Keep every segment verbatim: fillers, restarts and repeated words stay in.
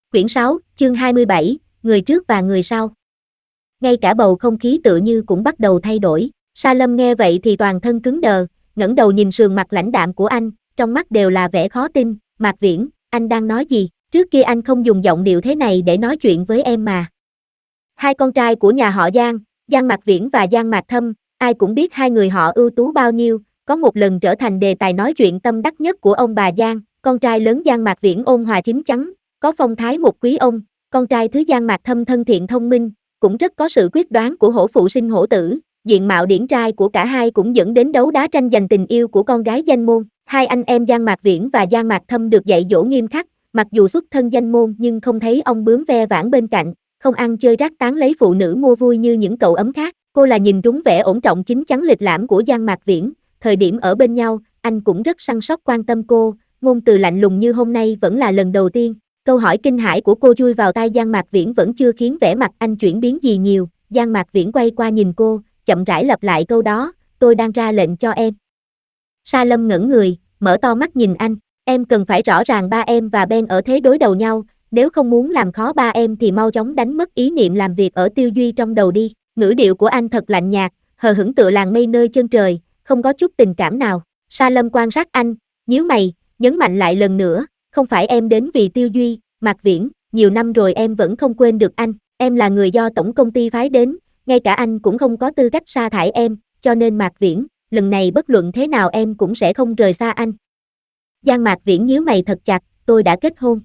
Quyển sáu, chương hai mươi bảy, người trước và người sau. Ngay cả bầu không khí tựa như cũng bắt đầu thay đổi. Sa Lâm nghe vậy thì toàn thân cứng đờ, ngẩng đầu nhìn sườn mặt lãnh đạm của anh, trong mắt đều là vẻ khó tin. Mạc Viễn, anh đang nói gì? Trước kia anh không dùng giọng điệu thế này để nói chuyện với em mà. Hai con trai của nhà họ Giang, Giang Mạc Viễn và Giang Mạc Thâm, ai cũng biết hai người họ ưu tú bao nhiêu, có một lần trở thành đề tài nói chuyện tâm đắc nhất của ông bà Giang. Con trai lớn Giang Mạc Viễn ôn hòa chín chắn, có phong thái một quý ông, con trai thứ Giang Mạc Thâm thân thiện thông minh, cũng rất có sự quyết đoán của hổ phụ sinh hổ tử. Diện mạo điển trai của cả hai cũng dẫn đến đấu đá tranh giành tình yêu của con gái danh môn. Hai anh em Giang Mạc Viễn và Giang Mạc Thâm được dạy dỗ nghiêm khắc, mặc dù xuất thân danh môn nhưng không thấy ông bướm ve vãn bên cạnh, không ăn chơi rác tán lấy phụ nữ mua vui như những cậu ấm khác. Cô là nhìn trúng vẻ ổn trọng chín chắn lịch lãm của Giang Mạc Viễn, thời điểm ở bên nhau, anh cũng rất săn sóc quan tâm cô, ngôn từ lạnh lùng như hôm nay vẫn là lần đầu tiên. Câu hỏi kinh hãi của cô chui vào tai Giang Mạc Viễn vẫn chưa khiến vẻ mặt anh chuyển biến gì nhiều. Giang Mạc Viễn quay qua nhìn cô, chậm rãi lặp lại câu đó, tôi đang ra lệnh cho em. Sa Lâm ngẩng người, mở to mắt nhìn anh, em cần phải rõ ràng ba em và Ben ở thế đối đầu nhau, nếu không muốn làm khó ba em thì mau chóng đánh mất ý niệm làm việc ở Tiêu Duy trong đầu đi. Ngữ điệu của anh thật lạnh nhạt, hờ hững tựa làng mây nơi chân trời, không có chút tình cảm nào. Sa Lâm quan sát anh, nhíu mày, nhấn mạnh lại lần nữa, không phải em đến vì Tiêu Duy, Mạc Viễn, nhiều năm rồi em vẫn không quên được anh, em là người do tổng công ty phái đến, ngay cả anh cũng không có tư cách sa thải em, cho nên Mạc Viễn, lần này bất luận thế nào em cũng sẽ không rời xa anh. Giang Mạc Viễn nhíu mày thật chặt, tôi đã kết hôn.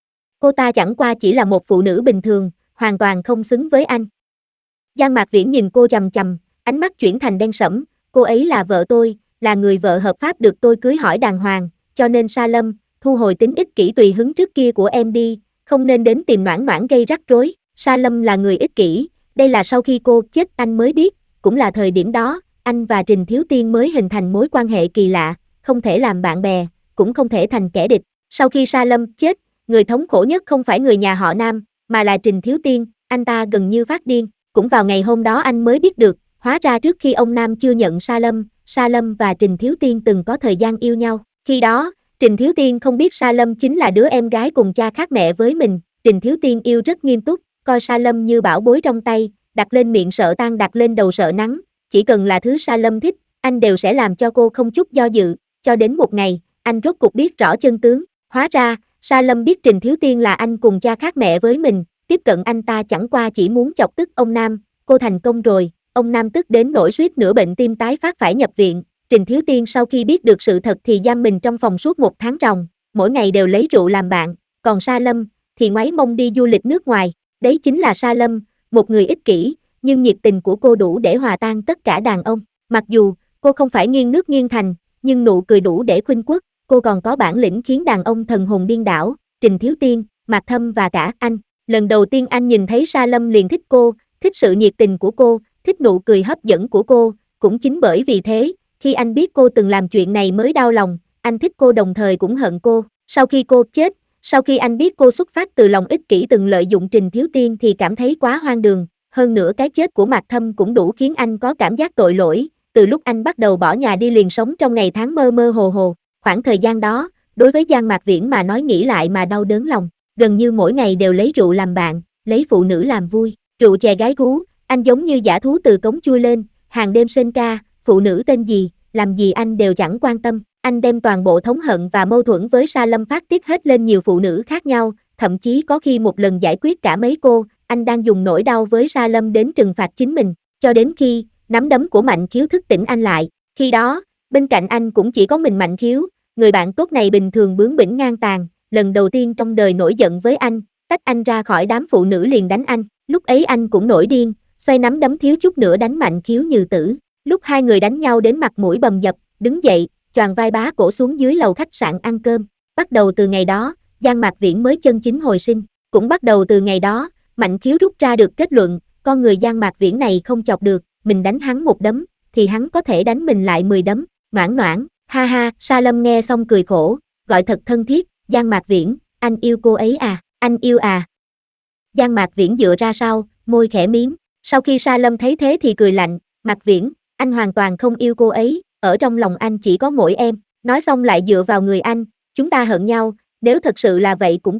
Cô ta chẳng qua chỉ là một phụ nữ bình thường, hoàn toàn không xứng với anh. Giang Mạc Viễn nhìn cô chằm chằm, ánh mắt chuyển thành đen sẫm, cô ấy là vợ tôi, là người vợ hợp pháp được tôi cưới hỏi đàng hoàng, cho nên Sa Lâm, thu hồi tính ích kỷ tùy hứng trước kia của em đi, không nên đến tìm Noãn Noãn gây rắc rối. Sa Lâm là người ích kỷ, đây là sau khi cô chết anh mới biết, cũng là thời điểm đó, anh và Trình Thiếu Tiên mới hình thành mối quan hệ kỳ lạ, không thể làm bạn bè, cũng không thể thành kẻ địch. Sau khi Sa Lâm chết, người thống khổ nhất không phải người nhà họ Nam, mà là Trình Thiếu Tiên, anh ta gần như phát điên. Cũng vào ngày hôm đó anh mới biết được, hóa ra trước khi ông Nam chưa nhận Sa Lâm, Sa Lâm và Trình Thiếu Tiên từng có thời gian yêu nhau. Khi đó, Trình Thiếu Tiên không biết Sa Lâm chính là đứa em gái cùng cha khác mẹ với mình. Trình Thiếu Tiên yêu rất nghiêm túc, coi Sa Lâm như bảo bối trong tay, đặt lên miệng sợ tan đặt lên đầu sợ nắng. Chỉ cần là thứ Sa Lâm thích, anh đều sẽ làm cho cô không chút do dự. Cho đến một ngày, anh rốt cuộc biết rõ chân tướng. Hóa ra, Sa Lâm biết Trình Thiếu Tiên là anh cùng cha khác mẹ với mình. Tiếp cận anh ta chẳng qua chỉ muốn chọc tức ông Nam, cô thành công rồi, ông Nam tức đến nỗi suýt nửa bệnh tim tái phát phải nhập viện. Trình Thiếu Tiên sau khi biết được sự thật thì giam mình trong phòng suốt một tháng ròng, mỗi ngày đều lấy rượu làm bạn, còn Sa Lâm thì ngoáy mông đi du lịch nước ngoài. Đấy chính là Sa Lâm, một người ích kỷ, nhưng nhiệt tình của cô đủ để hòa tan tất cả đàn ông. Mặc dù cô không phải nghiêng nước nghiêng thành, nhưng nụ cười đủ để khuynh quốc, cô còn có bản lĩnh khiến đàn ông thần hồn điên đảo. Trình Thiếu Tiên, Mạc Thâm và cả anh. Lần đầu tiên anh nhìn thấy Sa Lâm liền thích cô, thích sự nhiệt tình của cô, thích nụ cười hấp dẫn của cô, cũng chính bởi vì thế, khi anh biết cô từng làm chuyện này mới đau lòng, anh thích cô đồng thời cũng hận cô. Sau khi cô chết, sau khi anh biết cô xuất phát từ lòng ích kỷ từng lợi dụng Trình Thiếu Tiên thì cảm thấy quá hoang đường, hơn nữa cái chết của Mạc Thâm cũng đủ khiến anh có cảm giác tội lỗi, từ lúc anh bắt đầu bỏ nhà đi liền sống trong ngày tháng mơ mơ hồ hồ. Khoảng thời gian đó, đối với Giang Mạc Viễn mà nói nghĩ lại mà đau đớn lòng. Gần như mỗi ngày đều lấy rượu làm bạn, lấy phụ nữ làm vui, rượu chè gái gú, anh giống như dã thú từ cống chui lên, hàng đêm sên ca, phụ nữ tên gì, làm gì anh đều chẳng quan tâm, anh đem toàn bộ thống hận và mâu thuẫn với Sa Lâm phát tiết hết lên nhiều phụ nữ khác nhau, thậm chí có khi một lần giải quyết cả mấy cô, anh đang dùng nỗi đau với Sa Lâm đến trừng phạt chính mình, cho đến khi, nắm đấm của Mạnh Khiếu thức tỉnh anh lại, khi đó, bên cạnh anh cũng chỉ có mình Mạnh Khiếu, người bạn tốt này bình thường bướng bỉnh ngang tàn. Lần đầu tiên trong đời nổi giận với anh, tách anh ra khỏi đám phụ nữ liền đánh anh, lúc ấy anh cũng nổi điên, xoay nắm đấm thiếu chút nữa đánh Mạnh Khiếu như tử. Lúc hai người đánh nhau đến mặt mũi bầm dập, đứng dậy, choàng vai bá cổ xuống dưới lầu khách sạn ăn cơm. Bắt đầu từ ngày đó, Giang Mạc Viễn mới chân chính hồi sinh. Cũng bắt đầu từ ngày đó, Mạnh Khiếu rút ra được kết luận, con người Giang Mạc Viễn này không chọc được, mình đánh hắn một đấm, thì hắn có thể đánh mình lại mười đấm. Noãn Noãn, ha ha, Sa Lâm nghe xong cười khổ, gọi thật thân thiết. Giang Mạc Viễn, anh yêu cô ấy à, anh yêu à. Giang Mạc Viễn dựa ra sau, môi khẽ miếm. Sau khi Sa Lâm thấy thế thì cười lạnh, Mạc Viễn, anh hoàn toàn không yêu cô ấy, ở trong lòng anh chỉ có mỗi em. Nói xong lại dựa vào người anh, chúng ta hận nhau, nếu thật sự là vậy cũng tốt,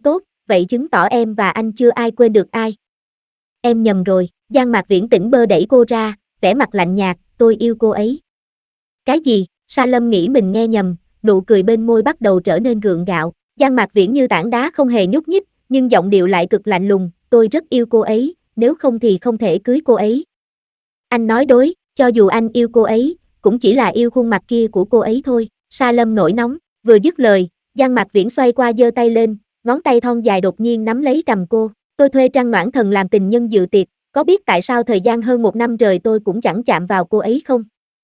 vậy chứng tỏ em và anh chưa ai quên được ai. Em nhầm rồi, Giang Mạc Viễn tỉnh bơ đẩy cô ra, vẻ mặt lạnh nhạt, tôi yêu cô ấy. Cái gì? Sa Lâm nghĩ mình nghe nhầm, nụ cười bên môi bắt đầu trở nên gượng gạo. Giang Mạc Viễn như tảng đá không hề nhúc nhích, nhưng giọng điệu lại cực lạnh lùng, tôi rất yêu cô ấy, nếu không thì không thể cưới cô ấy. Anh nói đối, cho dù anh yêu cô ấy, cũng chỉ là yêu khuôn mặt kia của cô ấy thôi. Sa Lâm nổi nóng, vừa dứt lời, Giang Mạc Viễn xoay qua giơ tay lên, ngón tay thon dài đột nhiên nắm lấy cằm cô. Tôi thuê Trang Noãn Thần làm tình nhân dự tiệc, có biết tại sao thời gian hơn một năm trời tôi cũng chẳng chạm vào cô ấy không?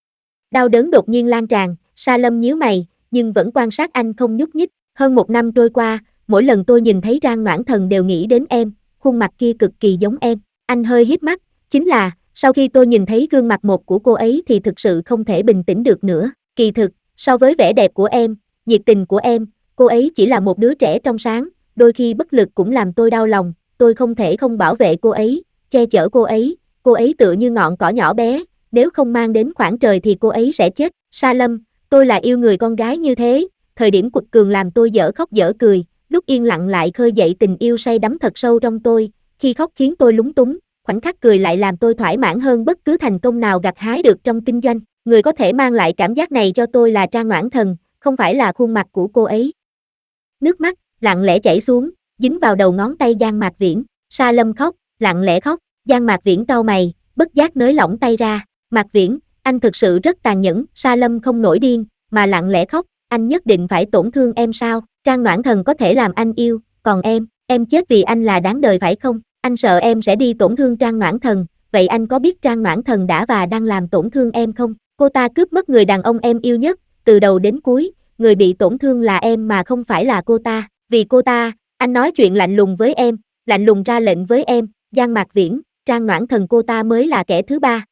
Đau đớn đột nhiên lan tràn, Sa Lâm nhíu mày, nhưng vẫn quan sát anh không nhúc nhích. Hơn một năm trôi qua, mỗi lần tôi nhìn thấy Trang Noãn Thần đều nghĩ đến em, khuôn mặt kia cực kỳ giống em. Anh hơi híp mắt, chính là, sau khi tôi nhìn thấy gương mặt một của cô ấy thì thực sự không thể bình tĩnh được nữa. Kỳ thực, so với vẻ đẹp của em, nhiệt tình của em, cô ấy chỉ là một đứa trẻ trong sáng, đôi khi bất lực cũng làm tôi đau lòng, tôi không thể không bảo vệ cô ấy, che chở cô ấy, cô ấy tựa như ngọn cỏ nhỏ bé, nếu không mang đến khoảng trời thì cô ấy sẽ chết. Sa Lâm, tôi là yêu người con gái như thế, thời điểm quật cường làm tôi dở khóc dở cười, lúc yên lặng lại khơi dậy tình yêu say đắm thật sâu trong tôi, khi khóc khiến tôi lúng túng, khoảnh khắc cười lại làm tôi thỏa mãn hơn bất cứ thành công nào gặt hái được trong kinh doanh. Người có thể mang lại cảm giác này cho tôi là Trang Noãn Thần, không phải là khuôn mặt của cô ấy. Nước mắt, lặng lẽ chảy xuống, dính vào đầu ngón tay Giang Mạc Viễn. Sa Lâm khóc, lặng lẽ khóc, Giang Mạc Viễn cau mày, bất giác nới lỏng tay ra. Mạc Viễn, anh thực sự rất tàn nhẫn. Sa Lâm không nổi điên, mà lặng lẽ khóc, anh nhất định phải tổn thương em sao? Trang Noãn Thần có thể làm anh yêu, còn em, em chết vì anh là đáng đời phải không? Anh sợ em sẽ đi tổn thương Trang Noãn Thần, vậy anh có biết Trang Noãn Thần đã và đang làm tổn thương em không? Cô ta cướp mất người đàn ông em yêu nhất, từ đầu đến cuối, người bị tổn thương là em mà không phải là cô ta. Vì cô ta, anh nói chuyện lạnh lùng với em, lạnh lùng ra lệnh với em. Giang Mạc Viễn, Trang Noãn Thần cô ta mới là kẻ thứ ba.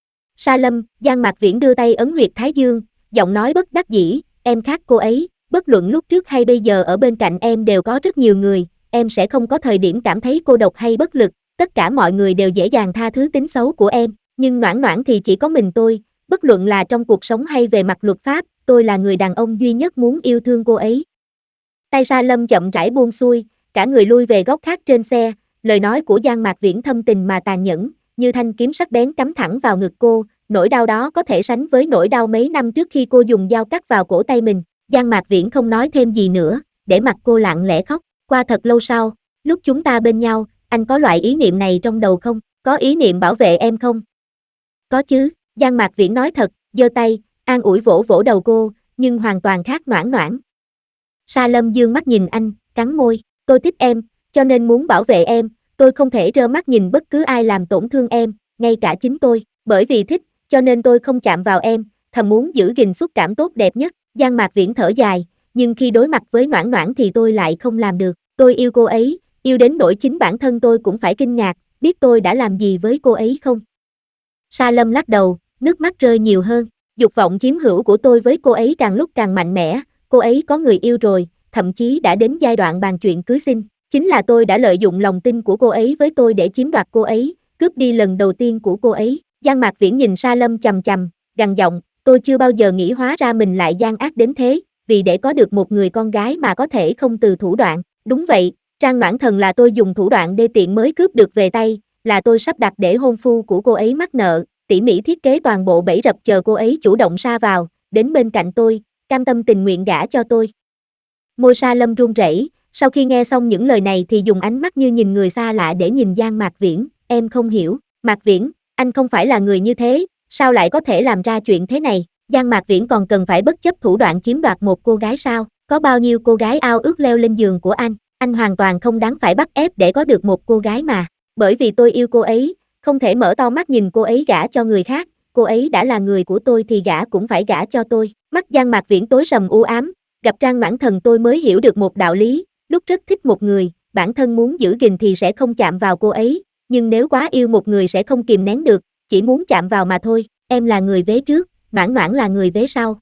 Sa Lâm, Giang Mạc Viễn đưa tay ấn huyệt thái dương, giọng nói bất đắc dĩ, em khác cô ấy, bất luận lúc trước hay bây giờ ở bên cạnh em đều có rất nhiều người, em sẽ không có thời điểm cảm thấy cô độc hay bất lực, tất cả mọi người đều dễ dàng tha thứ tính xấu của em, nhưng Noãn Noãn thì chỉ có mình tôi, bất luận là trong cuộc sống hay về mặt luật pháp, tôi là người đàn ông duy nhất muốn yêu thương cô ấy. Tay Sa Lâm chậm rãi buông xuôi, cả người lui về góc khác trên xe, lời nói của Giang Mạc Viễn thâm tình mà tàn nhẫn, như thanh kiếm sắc bén cắm thẳng vào ngực cô, nỗi đau đó có thể sánh với nỗi đau mấy năm trước khi cô dùng dao cắt vào cổ tay mình. Giang Mạc Viễn không nói thêm gì nữa, để mặc cô lặng lẽ khóc. Qua thật lâu sau, lúc chúng ta bên nhau, anh có loại ý niệm này trong đầu không? Có ý niệm bảo vệ em không? Có chứ, Giang Mạc Viễn nói thật, giơ tay, an ủi vỗ vỗ đầu cô, nhưng hoàn toàn khác Noãn Noãn. Sa Lâm dương mắt nhìn anh, cắn môi, tôi thích em, cho nên muốn bảo vệ em, tôi không thể trơ mắt nhìn bất cứ ai làm tổn thương em, ngay cả chính tôi, bởi vì thích, cho nên tôi không chạm vào em, thầm muốn giữ gìn xúc cảm tốt đẹp nhất. Giang Mạc Viễn thở dài, nhưng khi đối mặt với Noãn Noãn thì tôi lại không làm được, tôi yêu cô ấy, yêu đến nỗi chính bản thân tôi cũng phải kinh ngạc, biết tôi đã làm gì với cô ấy không? Sa Lâm lắc đầu, nước mắt rơi nhiều hơn, dục vọng chiếm hữu của tôi với cô ấy càng lúc càng mạnh mẽ, cô ấy có người yêu rồi, thậm chí đã đến giai đoạn bàn chuyện cưới xin, chính là tôi đã lợi dụng lòng tin của cô ấy với tôi để chiếm đoạt cô ấy, cướp đi lần đầu tiên của cô ấy. Giang Mạc Viễn nhìn Sa Lâm chằm chằm, gằn giọng, tôi chưa bao giờ nghĩ hóa ra mình lại gian ác đến thế, vì để có được một người con gái mà có thể không từ thủ đoạn. Đúng vậy, Trang Noãn Thần là tôi dùng thủ đoạn đê tiện mới cướp được về tay, là tôi sắp đặt để hôn phu của cô ấy mắc nợ, tỉ mỉ thiết kế toàn bộ bẫy rập chờ cô ấy chủ động sa vào, đến bên cạnh tôi, cam tâm tình nguyện gả cho tôi. Môi Sa Lâm run rẩy, sau khi nghe xong những lời này thì dùng ánh mắt như nhìn người xa lạ để nhìn Giang Mạc Viễn, em không hiểu, Mạc Viễn, anh không phải là người như thế, sao lại có thể làm ra chuyện thế này? Giang Mạc Viễn còn cần phải bất chấp thủ đoạn chiếm đoạt một cô gái sao? Có bao nhiêu cô gái ao ước leo lên giường của anh, anh hoàn toàn không đáng phải bắt ép để có được một cô gái mà. Bởi vì tôi yêu cô ấy, không thể mở to mắt nhìn cô ấy gả cho người khác, cô ấy đã là người của tôi thì gả cũng phải gả cho tôi. Mắt Giang Mạc Viễn tối sầm u ám, gặp Trang Noãn Thần tôi mới hiểu được một đạo lý, lúc rất thích một người, bản thân muốn giữ gìn thì sẽ không chạm vào cô ấy, nhưng nếu quá yêu một người sẽ không kìm nén được, chỉ muốn chạm vào mà thôi. Em là người vế trước, Noãn Noãn là người vế sau.